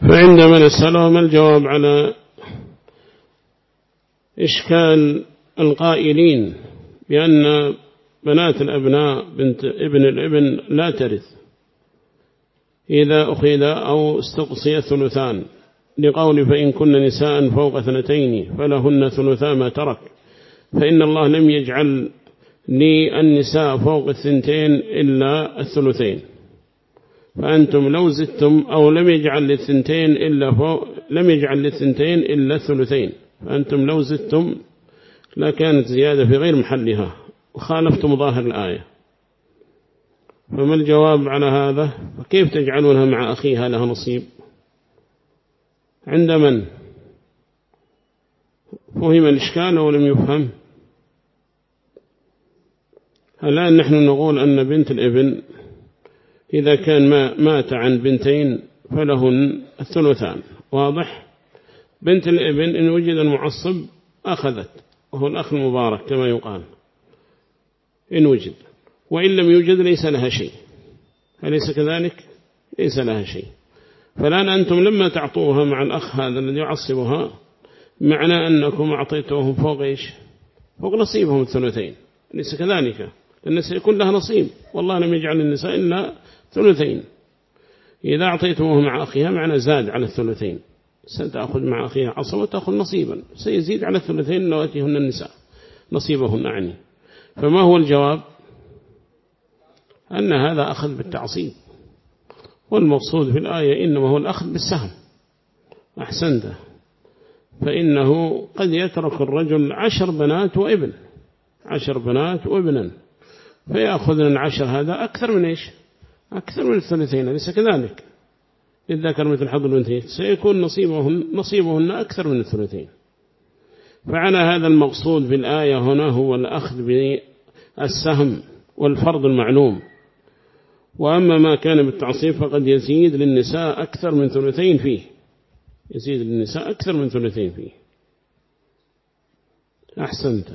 فعندما نسأله ما الجواب على إشكال القائلين بأن بنات الأبناء بنت ابن الابن لا ترث إذا أخذ أو استقصي ثلثان، لقول فإن كن نساء فوق 2 فلهن ثلثا ما ترك، فإن الله لم يجعل للنساء فوق 2 إلا 2، فأنتم لو زدتم أو لم يجعل للثنتين إلا 2، فأنتم لو زدتم لكانت زيادة في غير محلها وخالفتم ظاهر الآية. فما الجواب على هذا؟ فكيف تجعلونها مع أخيها لها نصيب؟ عند من؟ فهم الإشكال أو لم يفهم؟ الآن نحن نقول أن بنت الابن إذا كان مات عن 2 فلهن 3، واضح؟ بنت الابن إن وجد المعصب أخذت، وهو الأخ المبارك كما يقال إن وجد، وإن لم يوجد ليس لها شيء، أليس كذلك؟ ليس لها شيء. فالآن أنتم لما تعطوها مع الأخ هذا الذي يعصبها معنى أنكم أعطيتوهم فوق إيش؟ فوق نصيبهم 2، أليس كذلك؟ لأن سيكون لها نصيب، والله لم يجعل النساء إلا 2. إذا أعطيتموه مع أخيها معنى زاد على 2، ستأخذ مع أخيها عصبة وتأخذ نصيبا، سيزيد على 2 لواتيهن النساء نصيبهن عني. فما هو الجواب؟ أن هذا أخذ بالتعصيب، والمقصود في الآية إنما هو الأخذ بالسهم. أحسنت. فإنه قد يترك الرجل 10 بنات وابن، 10 بنات وابنا، فيأخذ من 10 هذا أكثر من إيش؟ أكثر من 2، ليس كذلك؟ للذكر مثل حظ الأنثيين، سيكون نصيبهن أكثر من 2. فعلى هذا المقصود في الآية هنا هو الأخذ بالسهم والفرض المعلوم. وأما ما كان بالتعصيب فقد يزيد للنساء أكثر من 2 فيه، يزيد للنساء أكثر من 2 فيه. أحسنت.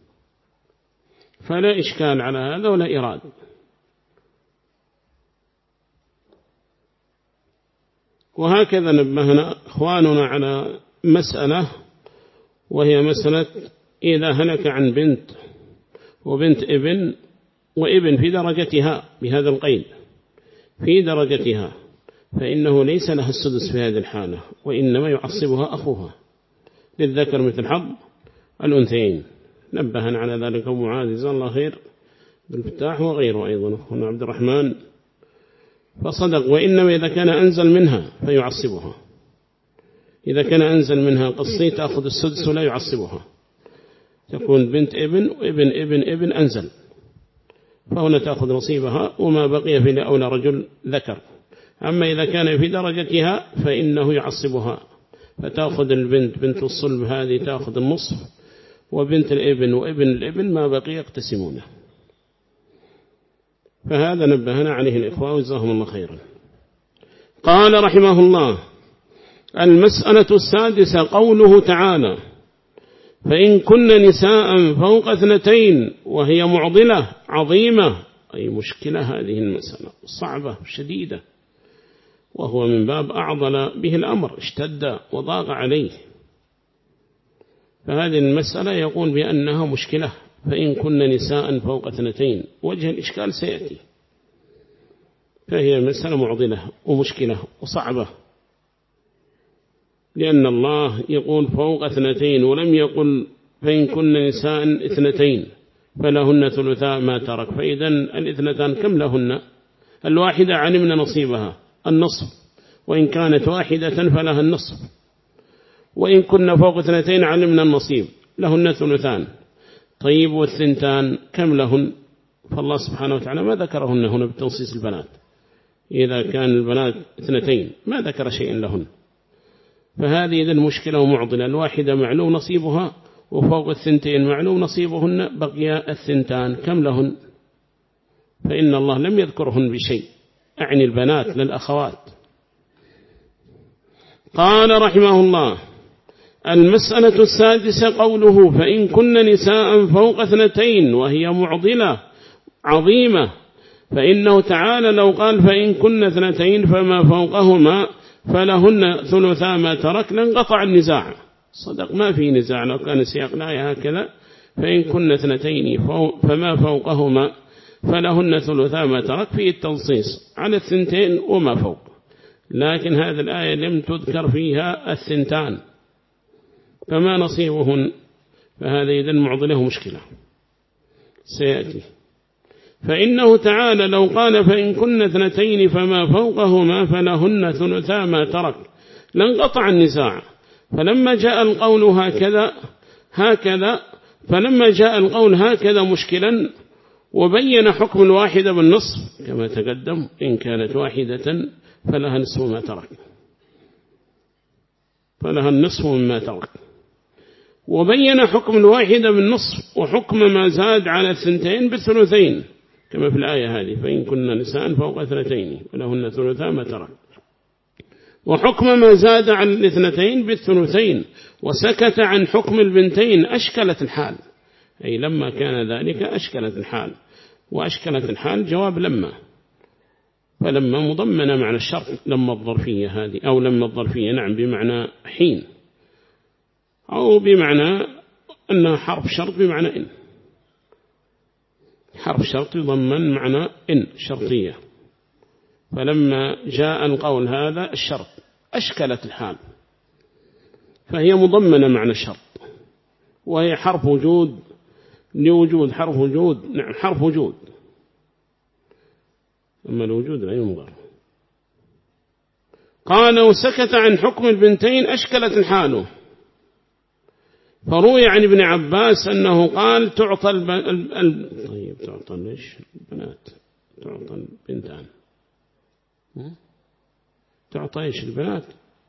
فلا إشكال على هذا ولا إرادة. وهكذا نبهنا إخواننا على مسألة، وهي مسألة إذا هلك عن بنت وبنت ابن وابن في درجتها بهذا القيد في درجتها، فإنه ليس لها السدس في هذه الحالة، وإنما يعصبها أخوها، للذكر مثل حظ الأنثيين. نبهنا على ذلك أبو معاذ جزاه الله خير بالفتاح وغيره أيضا أخونا عبد الرحمن، فصدق. وإنما إذا كان أنزل منها فيعصبها، إذا كان أنزل منها قصي تأخذ السدس ولا يعصبها، تكون بنت ابن وابن ابن ابن أنزل، فهنا تأخذ نصيبها وما بقي في لأولى رجل ذكر. أما إذا كان في درجتها فإنه يعصبها، فتأخذ البنت بنت الصلب هذه تأخذ النصف، وبنت الابن وابن الابن ما بقي يقتسمونه. فهذا نبهنا عليه الإخوة وجزاهم الله خيرا. قال رحمه الله: المسألة السادسة قوله تعالى: فإن كن نساء فوق 2 وهي معضلة عظيمة، أي مشكلة هذه المسألة صعبة شديدة، وهو من باب أعضل به الأمر، اشتد وضاق عليه. فهذه المسألة يقول بأنها مشكلة، فإن كن نساء فوق 2، وجه الإشكال سيأتي، فهي مسألة معضلة ومشكلة وصعبة، لأن الله يقول فوق 2 ولم يقل فإن كن نساء 2 فلهن ثلثا ما ترك. فإذا 2 كم لهن؟ الواحدة علمنا نصيبها النصف، وإن كانت واحدة فلها النصف، وإن كنا فوق 2 علمنا النصيب لهن 2. طيب والثنتان كم لهن؟ فالله سبحانه وتعالى ما ذكرهن هنا بتنصيص البنات، إذا كان البنات 2 ما ذكر شيء لهن. فهذه إذن مشكلة ومعضلة، الواحدة معلوم نصيبها وفوق 2 معلوم نصيبهن، بقي 2 كم لهن؟ فإن الله لم يذكرهن بشيء، أعني البنات للأخوات. قال رحمه الله: المسألة السادسة قوله فإن كن نساء فوق 2 وهي معضلة عظيمة، فإنه تعالى لو قال فإن كن 2 فما فوقهما فلهن ثلثا ما ترك لانقطع النزاع. صدق، ما في نزاع لو كان سياق الآية هكذا. فإن كن اثنتين فما فوقهما فلهن ثلثا ما ترك، فيه التنصيص على الثنتين وما فوق. لكن هذه الآية لم تذكر فيها الثنتان، فما نصيبهن؟ فهذا إذن معضله مشكلة سيأتي. فإنه تعالى لو قال فإن كن اثنتين فما فوقهما فلهن ثلثا ما ترك لانقطع النزاع. فلما جاء القول هكذا فلما جاء القول هكذا مشكلا، وبين حكم الواحدة بالنصف كما تقدم، إن كانت واحدة فلها نصف ما ترك، فلها النصف مما ترك. وبين حكم الواحدة بالنصف وحكم ما زاد على الثنتين بالثلثين كما في الآية هذه، فإن كنا نساء فوق اثنتين ولهن ثلثا ما ترك، وحكم ما زاد على الاثنتين بالثلثين. وسكت عن حكم البنتين أشكلت الحال، أي لما كان ذلك أشكلت الحال. وأشكلت الحال جواب لما، فلما مضمنة معنى الشرط، لما الظرفية هذه، أو لما الظرفية نعم بمعنى حين، أو بمعنى أنها حرف شرط بمعنى إن، حرف شرط يضمن معنى إن شرطية. فلما جاء القول هذا الشرط أشكلت الحال، فهي مضمنة معنى الشرط، وهي حرف وجود لوجود، حرف وجود نعم حرف وجود، أما الوجود لا ينظر. قال وسكت عن حكم البنتين أشكلت الحال. فروي عن ابن عباس أنه قال تعطى طيب تعطى ليش البنات، تعطى البنتان، تعطى إيش البنات؟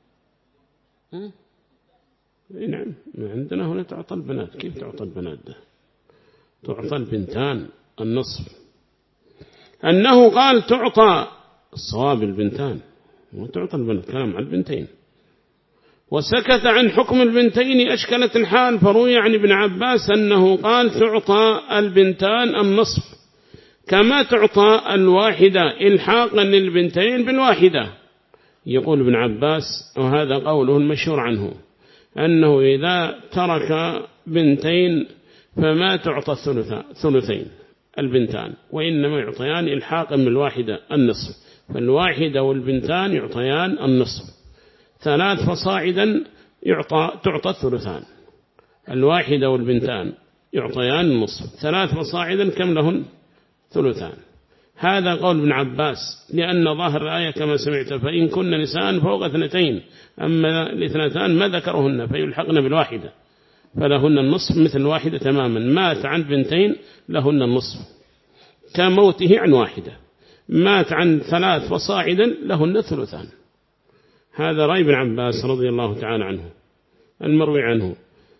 نعم ما عندنا هنا تعطى البنات. كيف تعطى البنات ده؟ تعطى البنتان النصف. أنه قال تعطى الصواب البنتان وتعطى البنات، كلام عن البنتين. وسكت عن حكم البنتين أشكلت الحال. فروي عن ابن عباس أنه قال تعطى البنتان النصف كما تعطى الواحدة إلحاقا للبنتين بالواحدة. يقول ابن عباس، وهذا قوله المشهور عنه، أنه إذا ترك بنتين فما تعطى ثلثين البنتان، وإنما يعطيان إلحاقا من الواحدة النصف. فالواحدة والبنتان يعطيان النصف. 3 فصاعدا تعطى الثلثان. الواحدة والبنتان يعطيان النصف. 3 فصاعدا كم لهن؟ ثلثان. هذا قول ابن عباس، لأن ظاهر الآية كما سمعت فإن كن نساء فوق 2، أما الاثنتان ما ذكرهن فيلحقن بالواحدة فلهن النصف مثل الواحدة تماما. مات عن بنتين لهن النصف كموته عن واحدة. مات عن 3 فصاعدا لهن ثلثان. هذا رأي ابن عباس رضي الله تعالى عنه المروي عنه.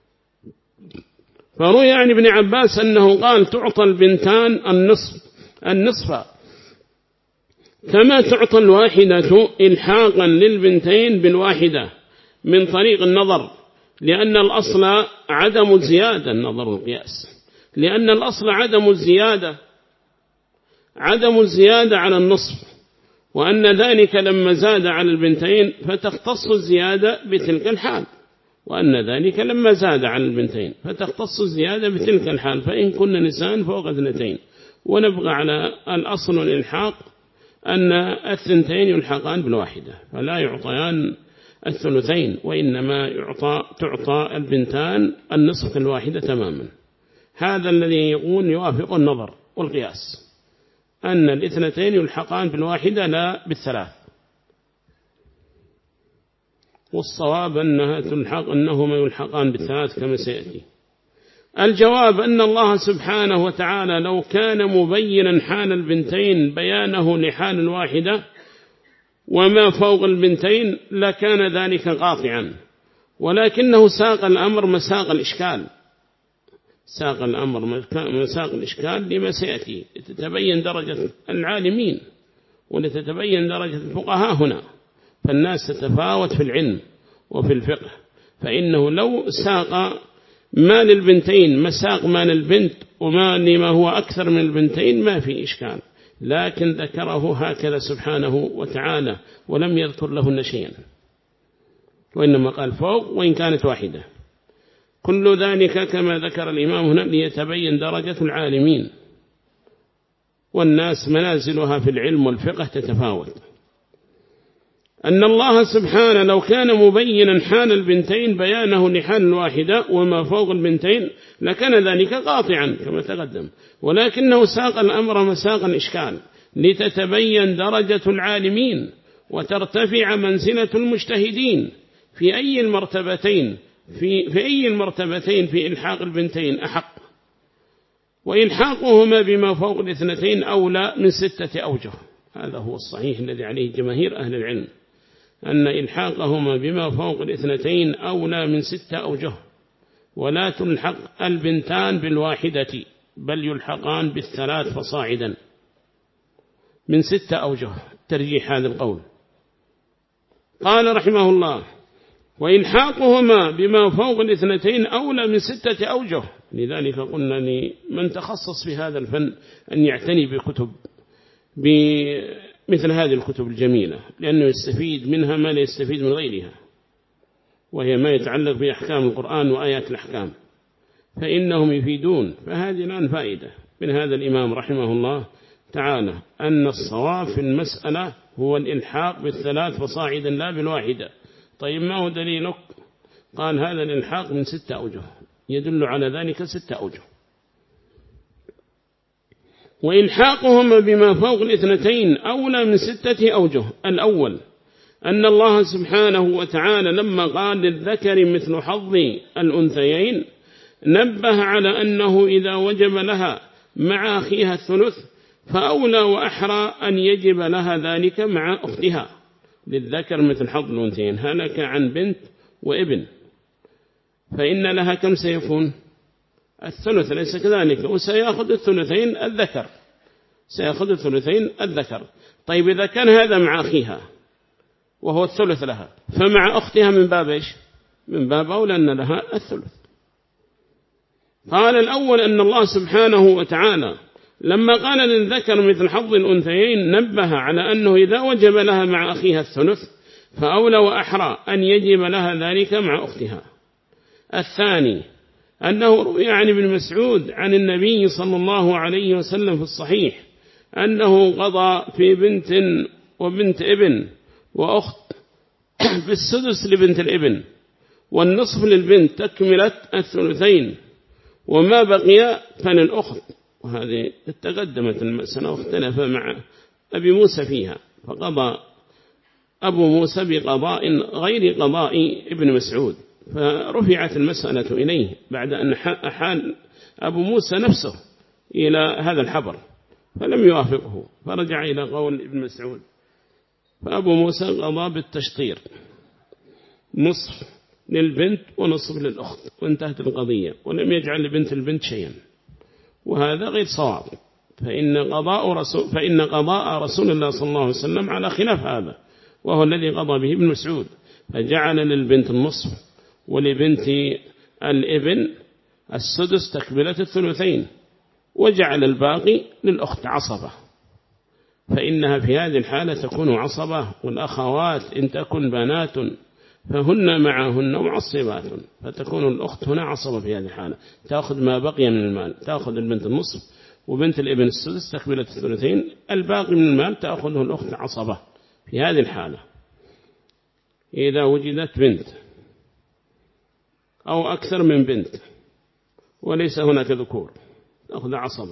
فروي عن ابن عباس أنه قال تعطى البنتان النصف كما تعطى الواحدة إلحاقا للبنتين بالواحدة من طريق النظر، لأن الأصل عدم الزيادة، النظر القياس، لأن الأصل عدم الزيادة على النصف، وأن ذلك لما زاد على البنتين فتختص الزيادة بتلك الحال، وأن ذلك لما زاد على البنتين فتختص الزيادة بتلك الحال. فإن كن نساء فوق 2، ونبغى على الأصل والإلحاق أن الثنتين يلحقان بالواحدة، فلا يعطيان الثلثين، وإنما تعطى البنتان النصف الواحدة تماما. هذا الذي يقول يوافق النظر والقياس، أن الاثنتين يلحقان بالواحدة لا بالثلاث. والصواب أنهما يلحقان بالثلاث كما سيأتي. الجواب أن الله سبحانه وتعالى لو كان مبينا حال البنتين بيانه لحال الواحدة وما فوق البنتين لكان ذلك قاطعا، ولكنه ساق الأمر مساق الإشكال، ساق الأمر مساق الإشكال لما سيأتي، لتتبين درجة العالمين ولتتبين درجة الفقهاء هنا. فالناس تتفاوت في العلم وفي الفقه، فإنه لو ساق ما للبنتين مساق ما للبنت وما لما هو أكثر من البنتين ما في إشكال، لكن ذكره هكذا سبحانه وتعالى ولم يذكر لهن شيئا، وإنما قال فوق وإن كانت واحدة. كل ذلك كما ذكر الإمام هنا ليتبين درجة العالمين، والناس منازلها في العلم والفقه تتفاوت. أن الله سبحانه لو كان مبينا حال البنتين بيانه لحال الواحدة وما فوق البنتين لكان ذلك قاطعا كما تقدم، ولكنه ساق الأمر مساق الإشكال لتتبين درجة العالمين وترتفع منزلة المجتهدين في أي المرتبتين في إلحاق البنتين أحق، وإلحاقهما بما فوق الاثنتين أولى من 6 أوجه. هذا هو الصحيح الذي عليه جماهير أهل العلم، أن إلحاقهما بما فوق الاثنتين أولى من 6 أوجه، ولا تلحق البنتان بالواحدة بل يلحقان ب3 فصاعدا من 6 أوجه، ترجيح هذا القول. قال رحمه الله وإلحاقهما بما فوق الاثنتين أولى من 6 أوجه. لذلك قلنا لمن تخصص في هذا الفن أن يعتني بمثل هذه الكتب الجميلة، لأنه يستفيد منها ما لا يستفيد من غيرها، وهي ما يتعلق بأحكام القرآن وآيات الأحكام، فإنهم يفيدون. فهذه الآن فائدة من هذا الإمام رحمه الله تعالى، أن الصواب في المسألة هو الإلحاق ب3 فصاعدا لا بالواحدة. طيب ما هو دليلك؟ قال هذا الإلحاق من 6 أوجه، يدل على ذلك 6 أوجه. وإلحاقهما بما فوق الاثنتين أولى من 6 أوجه. الأول أن الله سبحانه وتعالى لما قال للذكر مثل حظ الأنثيين نبه على أنه إذا وجب لها مع أخيها الثلث فأولى وأحرى أن يجب لها ذلك مع أختها. للذكر مثل حظ الأنثيين، هلك عن بنت وابن، فإن لها كم سيكون؟ الثلث، ليس كذلك؟ وسيأخذ الثلثين الذكر، سيأخذ الثلثين الذكر. طيب إذا كان هذا مع أخيها وهو الثلث لها، فمع أختها من باب إيش؟ من باب أولى أن لها الثلث. قال الأول أن الله سبحانه وتعالى لما قال للذكر مثل حظ الأنثيين نبه على أنه إذا وجب لها مع أخيها الثلث فأولى وأحرى أن يجب لها ذلك مع أختها. الثاني أنه روي عن ابن مسعود عن النبي صلى الله عليه وسلم في الصحيح أنه قضى في بنت وبنت ابن وأخت بالسدس لبنت الابن والنصف للبنت تكملت الثلثين، وما بقي فللأخت. وهذه تقدمت المسألة واختلف مع أبي موسى فيها، فقضى أبو موسى بقضاء غير قضاء ابن مسعود، فرفعت المسألة إليه بعد أن أحال أبو موسى نفسه إلى هذا الحبر فلم يوافقه، فرجع إلى قول ابن مسعود. فأبو موسى قضى بالتشطير، نصف للبنت ونصف للأخت، وانتهت القضية، ولم يجعل لبنت البنت شيئا، وهذا غير صواب. فإن قضاء رسول الله صلى الله عليه وسلم على خلاف هذا، وهو الذي قضى به ابن مسعود، فجعل للبنت النصف ولبنت الابن السدس تكملة الثلثين، وجعل الباقي للأخت عصبة، فإنها في هذه الحالة تكون عصبة. والأخوات إن تكن بنات فهن معهن معصبات، فتكون الأخت هنا عصبة في هذه الحالة، تأخذ ما بقي من المال، تأخذ البنت النصف وبنت الابن السدس تكملة الثلثين، الباقي من المال تأخذه الأخت عصبة في هذه الحالة. إذا وجدت بنت أو أكثر من بنت وليس هناك ذكور تأخذ عصبة.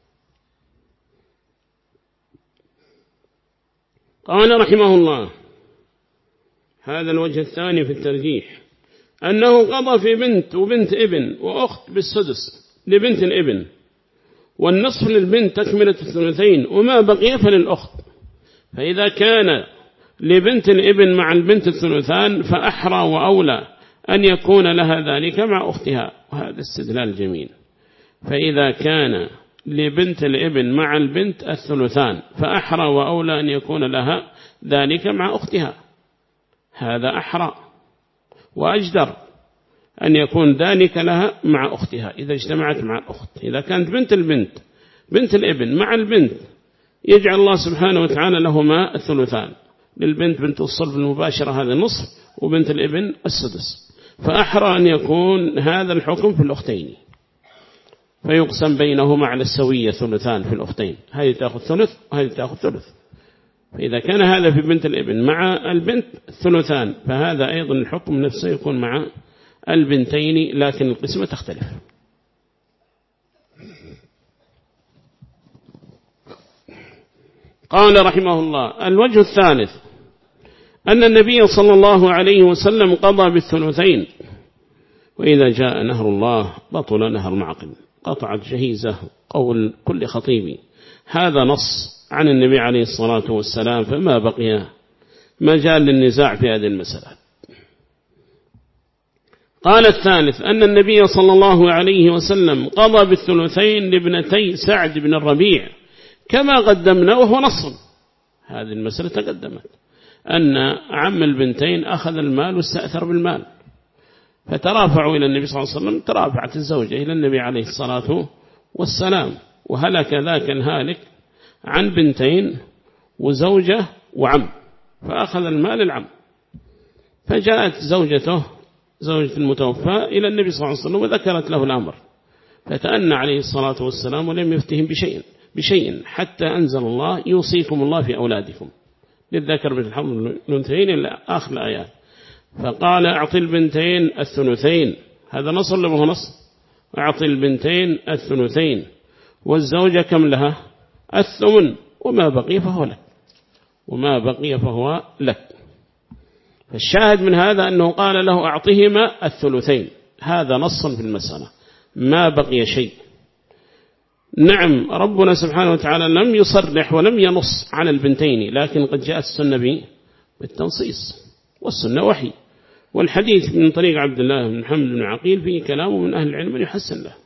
قال رحمه الله هذا الوجه الثاني في الترجيح، أنه قضى في بنت وبنت ابن وأخت بالسدس لبنت الابن، والنصف للبنت تكملة الثلثين، وما بقي فللأخت. فإذا كان لبنت الابن مع البنت الثلثان فأحرى وأولى أن يكون لها ذلك مع أختها، وهذا استدلال جميل. فإذا كان لبنت الابن مع البنت الثلثان فأحرى وأولى أن يكون لها ذلك مع أختها، هذا أحرى وأجدر أن يكون ذلك لها مع أختها إذا اجتمعت مع الأخت. إذا كانت بنت البنت بنت الابن مع البنت يجعل الله سبحانه وتعالى لهما الثلثان. للبنت بنت الصلب المباشرة هذا النصف، وبنت الابن السدس. فأحرى أن يكون هذا الحكم في الأختين، فيقسم بينهما على السوية ثلثان في الأختين، هذه تأخذ ثلث وهذه تأخذ ثلث. فإذا كان هذا في بنت الابن مع البنت الثلثان، فهذا أيضا الحكم نفسه يكون مع البنتين، لكن القسمة تختلف. قال رحمه الله: الوجه الثالث أن النبي صلى الله عليه وسلم قضى بالثلثين، وإذا جاء نهر الله بطل نهر معقل، قطعت جهيزة قول كل خطيب. هذا نص عن النبي عليه الصلاة والسلام، فما بقي مجال للنزاع في هذه المسألة. قال الثالث أن النبي صلى الله عليه وسلم قضى بالثلثين لابنتي سعد بن الربيع كما قدمنا، وهو نص. هذه المسألة تقدمت أن عم البنتين أخذ المال واستأثر بالمال، فترافعوا إلى النبي صلى الله عليه وسلم، ترافعت الزوجة إلى النبي عليه الصلاة والسلام، وهلك ذاك الهالك عن بنتين وزوجة وعم، فأخذ المال العم. فجاءت زوجته زوجة المتوفى إلى النبي صلى الله عليه وسلم وذكرت له الأمر، فتأنى عليه الصلاة والسلام ولم يفتهم بشيء حتى أنزل الله: يوصيكم الله في أولادكم للذكر مثل حظ الأنثيين إلى آخر الآيات. فقال: أعطي البنتين الثلثين، هذا نص ولا ما هو نص؟ أعطي البنتين الثلثين، والزوجة كم لها؟ الثمن، وما بقي فهو لك، وما بقي فهو لك. فالشاهد من هذا أنه قال له: أعطيهما الثلثين، هذا نص في المسألة، ما بقي شيء. نعم، ربنا سبحانه وتعالى لم يصرح ولم ينص على البنتين، لكن قد جاءت السنة بالتنصيص، والسنة وحي، والحديث من طريق عبد الله بن محمد بن عقيل فيه كلام من أهل العلم يحسن له.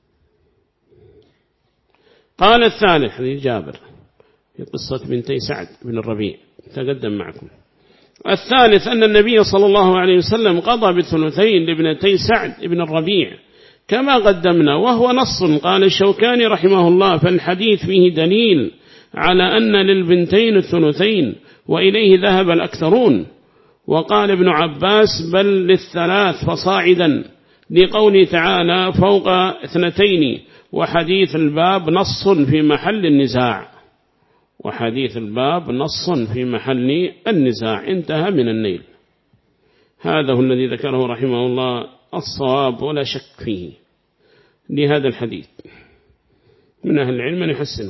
قال الثالث حديث جابر في قصة بنتي سعد بن الربيع تقدم معكم. الثالث أن النبي صلى الله عليه وسلم قضى بالثلثين لابنتي سعد بن الربيع كما قدمنا، وهو نص. قال الشوكاني رحمه الله: فالحديث فيه دليل على أن للبنتين الثلثين، وإليه ذهب الأكثرون. وقال ابن عباس: بل للثلاث فصاعدا، لقوله تعالى: فوق اثنتين. وحديث الباب نص في محل النزاع، وحديث الباب نص في محل النزاع. انتهى من النيل. هذا هو الذي ذكره رحمه الله الصواب ولا شك فيه لهذا الحديث، من أهل العلم من يحسنه.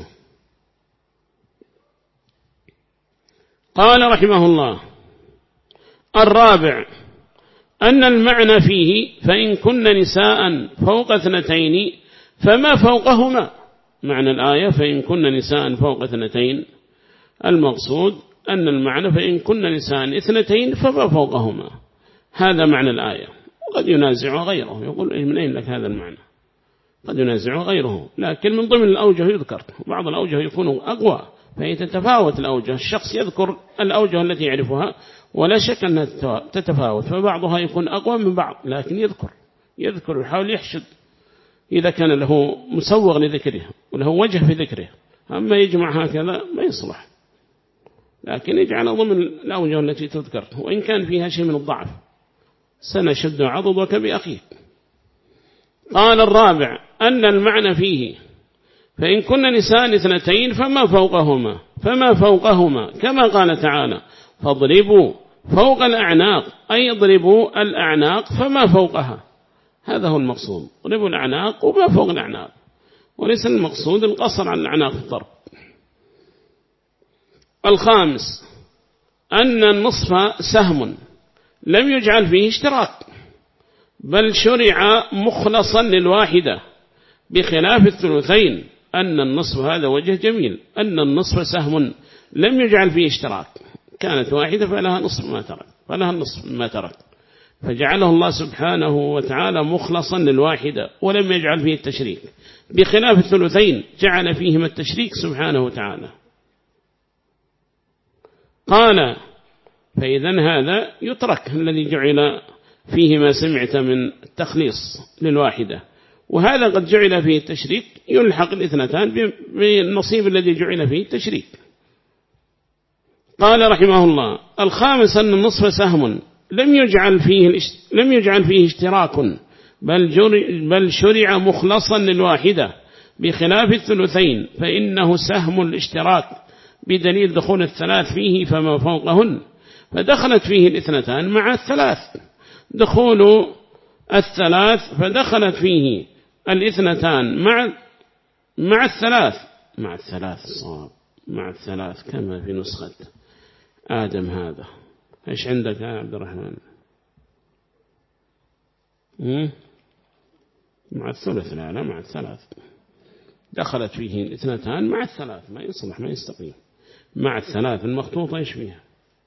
قال رحمه الله: الرابع أن المعنى فيه: فإن كن نساء فوق اثنتين فما فوقهما. معنى الآية: فإن كن نساء فوق اثنتين، المقصود أن المعنى: فإن كن نساء اثنتين فما فوقهما. هذا معنى الآية. وقد ينازع غيره، يقول: من أين لك هذا المعنى؟ قد ينازع غيره، لكن من ضمن الأوجه يذكر. بعض الأوجه يكون أقوى، فهي تتفاوت الأوجه، الشخص يذكر الأوجه التي يعرفها، ولا شك أنها تتفاوت، فبعضها يكون أقوى من بعض، لكن يذكر ويحاول يحشد إذا كان له مسوغ لذكره وله وجه في ذكره. أما يجمع هكذا ما يصلح، لكن يجعل ضمن الأوجه التي تذكر، وإن كان فيها شيء من الضعف. سنشد عضدك بأخيك. قال الرابع أن المعنى فيه: فإن كن نساء اثنتين فما فوقهما كما قال تعالى: فاضربوا فوق الأعناق، أي اضربوا الأعناق فما فوقها. هذا هو المقصود، اضربوا الأعناق وما فوق الأعناق، وليس المقصود القصر عن الأعناق في الضرب. الخامس أن النصف سهم لم يجعل فيه اشتراك، بل شرع مخلصا للواحدة، بخلاف الثلثين. أن النصف هذا وجه جميل، أن النصف سهم لم يجعل فيه اشتراك، كانت واحدة فلها نصف ما ترك، فجعله الله سبحانه وتعالى مخلصا للواحدة ولم يجعل فيه التشريك، بخلاف الثلثين جعل فيهما التشريك سبحانه وتعالى. قال: فإذا هذا يترك الذي جعل فيه ما سمعت من التخليص للواحدة، وهذا قد جعل فيه التشريك يلحق الاثنتان بالنصيب الذي جعل فيه التشريك. قال رحمه الله: الخامس أن النصف سهم لم يجعل فيه اشتراك، بل شرع مخلصا للواحدة، بخلاف الثلثين فإنه سهم الاشتراك بدليل دخول الثلاث فيه فما فوقهن، فدخلت فيه الاثنتان مع الثلاث، دخول الثلاث فدخلت فيه الاثنتان مع الثلاث كما في نسخة آدم. هذا إيش عندك يا عبد الرحمن؟ مع الثلث، لا مع الثلاث، دخلت فيه الاثنتان مع الثلاث، ما يصلح ما يستقيم. مع الثلاث المخطوطة إيش فيها؟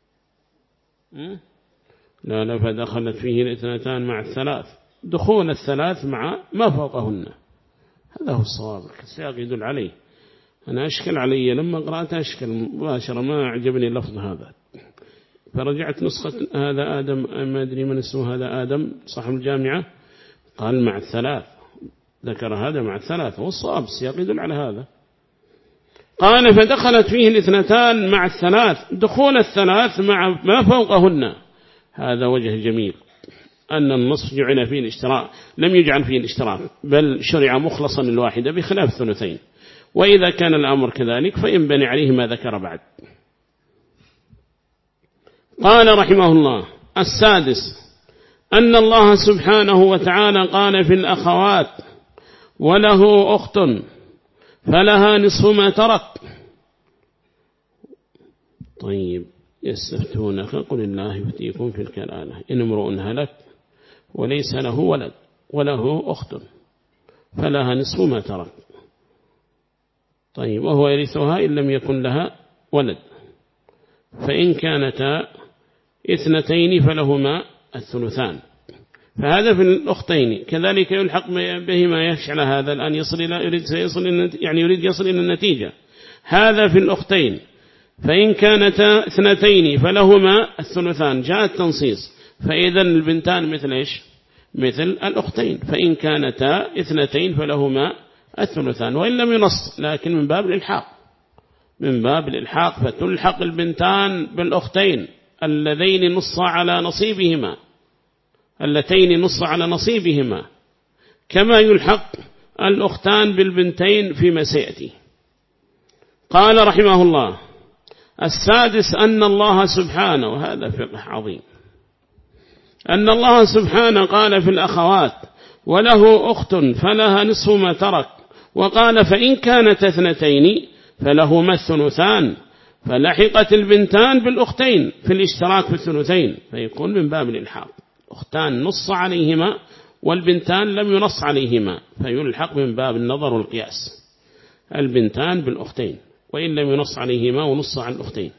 لا فدخلت فيه الاثنتان مع الثلاث، دخول الثلاث مع ما فوقهن، هذا هو الصواب. السياق يدل عليه. أنا أشكل علي لما قرأت أشكل مباشرة، ما أعجبني اللفظ هذا، فرجعت نسخة هذا آدم، ما أدري من اسمه، هذا آدم صاحب الجامعة قال مع الثلاث، ذكر هذا مع الثلاث، والصواب السياق يدل على هذا. قال: فدخلت فيه الاثنتان مع الثلاث، دخول الثلاث مع ما فوقهن، هذا وجه جميل، أن النصف جعل فيه الاشتراك، لم يجعل فيه الاشتراك، بل شرع مخلصا للواحدة بخلاف الثلثين. وإذا كان الأمر كذلك فينبني عليه ما ذكر بعد. قال رحمه الله: السادس أن الله سبحانه وتعالى قال في الأخوات: وله أخت فلها نصف ما ترك. طيب، يستفتونك قل الله يفتيكم في الكلالة إن امرؤ هلك وليس له ولد وله أخت فلها نصف ما ترك. طيب، وهو يرثها إن لم يكن لها ولد، فإن كانتا اثنتين فلهما الثلثان. فهذا في الأختين. كذلك يلحق بهما يشعل هذا الآن يريد يصل إلى النتيجة. هذا في الأختين، فإن كانتا اثنتين فلهما الثلثان، جاء التنصيص، فإذا البنتان مثل إيش؟ مثل الأختين. فإن كانتا اثنتين فلهما الثلثان، وإن لم ينص، لكن من باب الإلحاق، فتلحق البنتان بالأختين اللتين نص على نصيبهما، كما يلحق الأختان بالبنتين فيما سيأتي. قال رحمه الله: السادس أن الله سبحانه، وهذا فقه عظيم، أن الله سبحانه قال في الأخوات: وله أخت فلها نصف ما ترك، وقال: فإن كانت اثنتين فلهما الثلثان، فلحقت البنتان بالأختين في الاشتراك في الثلثين، فيكون من باب الإلحاق. أختان نص عليهما والبنتان لم ينص عليهما، فيلحق من باب النظر والقياس، البنتان بالأختين وإن لم ينص عليهما ونص على الأختين،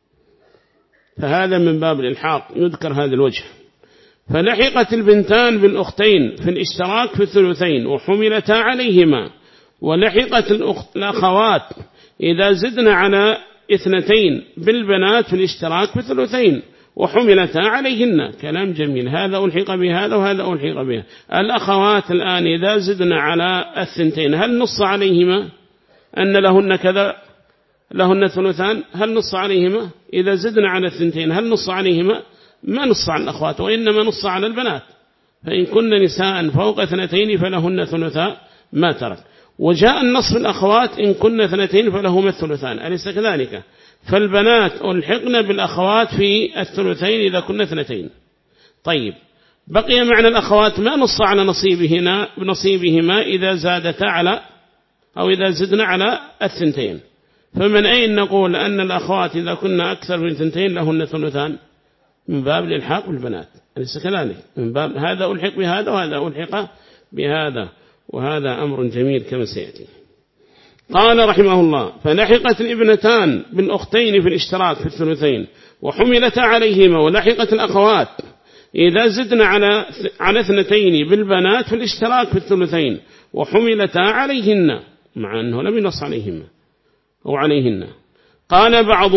فهذا من باب الإلحاق يذكر هذا الوجه. فلحقت البنتان بالأختين في الاشتراك في الثلثين وحملتا عليهما، ولحقت الأخوات إذا زدنا على اثنتين بالبنات في الاشتراك في الثلثين وحملتا عليهن. كلام جميل، هذا ألحق بهذا وهذا ألحق بها. الأخوات الآن إذا زدنا على الثنتين هل نص عليهما أن لهن كذا، لهن ثلثان؟ هل نص عليهما؟ إذا زدنا على الثنتين هل نص عليهما؟ ما نص على الأخوات، وإنما نص على البنات. فإن كن نساء فوق اثنتين فلهن ثلثا ما ترك. وجاء النص في الأخوات: إن كن اثنتين فلهما الثلثان، أليس كذلك؟ فالبنات ألحقن بالأخوات في الثلثين إذا كن اثنتين. طيب، بقي معنى الأخوات ما نص على نصيبهما إذا زادتا على أو إذا زدنا على الثنتين. فمن أين نقول أن الأخوات إذا كنا أكثر من ثنتين لهن ثلثان؟ من باب الإلحاق بالبنات، أليس كذلك؟ من باب هذا ألحق بهذا وهذا ألحق بهذا، وهذا أمر جميل كما سيأتي. قال رحمه الله: فلحقت الابنتان بالأختين في الاشتراك في الثلثين وحملتا عليهما، ولحقت الأخوات إذا زدنا على اثنتين بالبنات في الاشتراك في الثلثين وحملتا عليهن، مع أنه لم ينص عليهما أو عليهن. قال بعض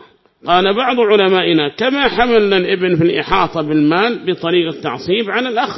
علمائنا: كما حملنا الابن في الإحاطة بالمال بطريق التعصيب على الأخ،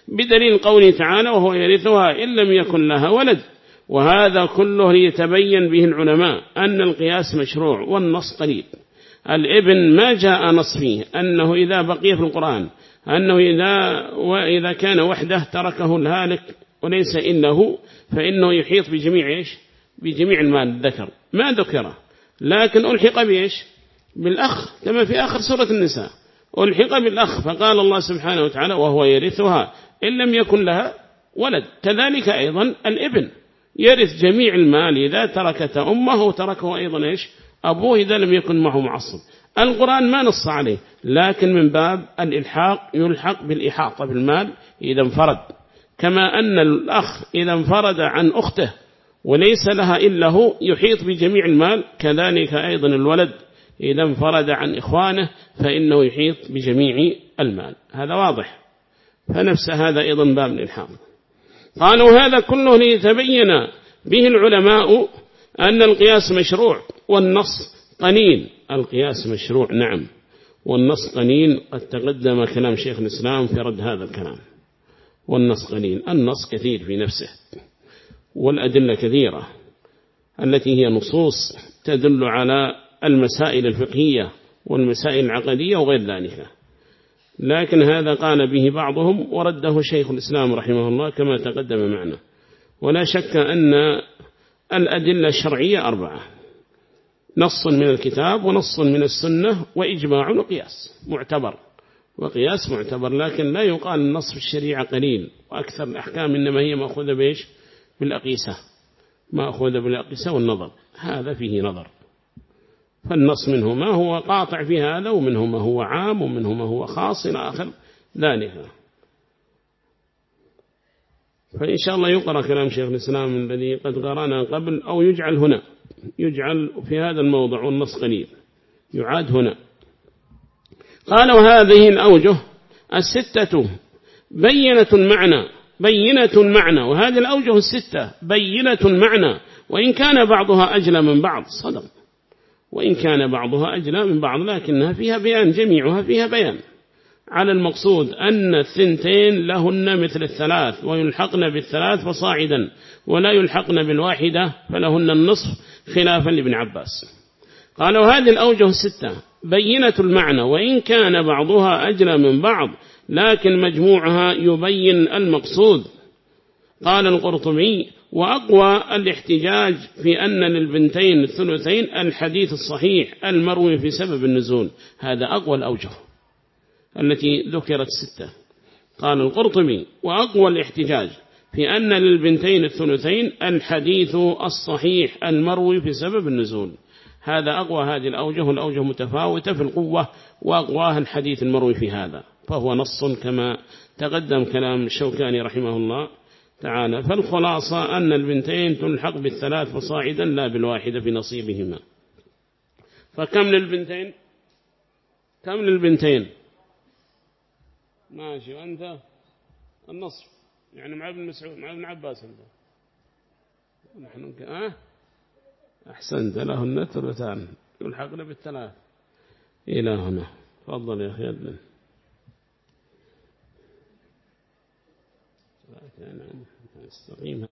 بدليل قوله تعالى وهو يرثها إن لم يكن لها ولد. وهذا كله ليتبين به العلماء أن القياس مشروع والنص قليل. الابن ما جاء نص فيه أنه إذا بقي في القرآن أنه إذا كان وحده تركه الهالك وليس إنه فإنه يحيط بجميع المال الذكر، ما ذكره، لكن ألحق بالأخ كما في آخر سورة النساء، ألحق بالأخ، فقال الله سبحانه وتعالى وهو يرثها إن لم يكن لها ولد. كذلك أيضا الابن يرث جميع المال إذا تركته أمه وتركه أيضا أبوه إذا لم يكن معه معصب. القرآن ما نص عليه، لكن من باب الإلحاق يلحق بالإحاطة بالمال إذا انفرد، كما أن الأخ إذا انفرد عن أخته وليس لها إلا هو يحيط بجميع المال، كذلك أيضا الولد إذا انفرد عن إخوانه فإنه يحيط بجميع المال. هذا واضح، فنفس هذا أيضا باب الإلحاق. قالوا هذا كله ليتبين به العلماء أن القياس مشروع والنص قنين. القياس مشروع نعم، والنص قنين، قد تقدم كلام شيخ الإسلام في رد هذا الكلام. والنص قنين، النص كثير في نفسه، والأدلة كثيرة التي هي نصوص تدل على المسائل الفقهية والمسائل العقدية وغير ذلك، لكن هذا قال به بعضهم ورده شيخ الإسلام رحمه الله كما تقدم معنا. ولا شك أن الأدلة الشرعية 4: نص من الكتاب ونص من السنة وإجماع وقياس معتبر. وقياس معتبر، لكن لا يقال النص في الشريعة قليل، وأكثر الأحكام إنما هي مأخوذة بالأقيسة، مأخوذة بالأقيسة والنظر، هذا فيه نظر. فالنص منه ما هو قاطع في هذا، ومنه ما هو عام، ومنه ما هو خاص إلى آخر ذلك. فإن شاء الله يقرأ كلام شيخ الإسلام الذي قد قرأنا قبل، أو يجعل هنا، يجعل في هذا الموضع والنص قليل يعاد هنا. قالوا هذه الأوجه 6 بينة معنى، وهذه الأوجه 6 بينة معنى، وإن كان بعضها أجلى من بعض. صدق، وإن كان بعضها أجلى من بعض، لكنها فيها بيان، جميعها فيها بيان على المقصود أن 2 لهن مثل 3 ويلحقن بال3 فصاعدا، ولا يلحقن بالواحدة فلهن النصف خلافا لابن عباس. قالوا هذه الأوجه 6 بينة المعنى، وإن كان بعضها أجلى من بعض، لكن مجموعها يبين المقصود. قال القرطبي وأقوى الاحتجاج في أن للبنتين الثلثين الحديث الصحيح المروي في سبب النزول. هذا أقوى الأوجه التي ذكرت 6. قال القرطبي وأقوى الاحتجاج في أن للبنتين الثلثين الحديث الصحيح المروي في سبب النزول. هذا أقوى هذه الأوجه، والأوجه متفاوتة في القوة، وأقواها الحديث المروي في هذا، فهو نص كما تقدم كلام الشوكاني رحمه الله تعالى. فالخلاصة أن البنتين تلحق بال3 فصاعدا لا بالواحدة في نصيبهما. فكم للبنتين؟ كم للبنتين؟ ماشي، وأنت النصف، يعني مع ابن مسعود مع ابن عباس انت. نحن أحسنت، لهن الثلثان يلحقن بال3 إلى هنا. تفضل يا أخي أدنى. استقيم.